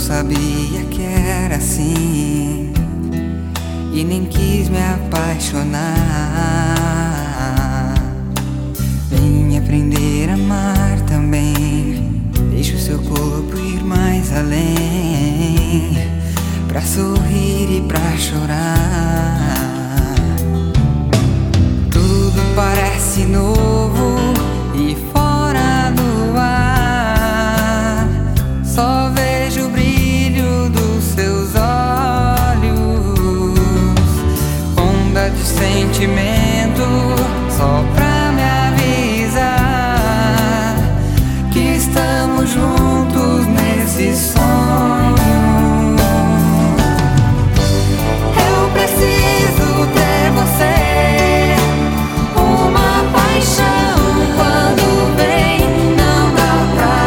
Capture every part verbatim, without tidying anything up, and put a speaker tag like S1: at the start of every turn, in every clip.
S1: sabia que era assim e nem quis me apaixonar. Vem aprender a amar também. Deixa o seu corpo ir mais além, pra sorrir e pra chorar. Tudo parece novo e fora do ar. Só vejo o brilho dos seus olhos, onda de sentimento, só pra me avisar que estamos juntos nesse sonho. Eu preciso ter você, uma paixão quando vem não dá pra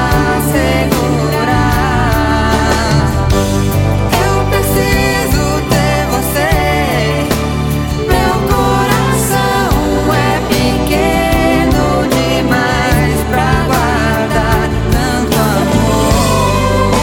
S1: segurar. Eu preciso ter você, meu coração é pequeno demais pra guardar tanto amor.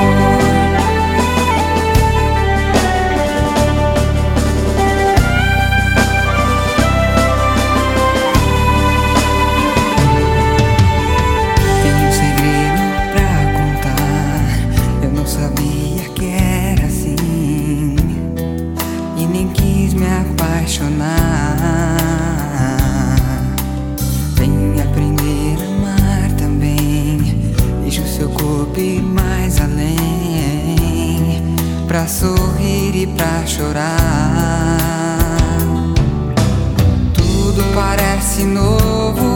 S1: Tenho um segredo pra contar. Eu não sabia que era assim e nem quis me apaixonar. Vem aprender a amar também. Deixa o seu corpo ir mais além, pra sorrir e pra chorar. Tudo parece novo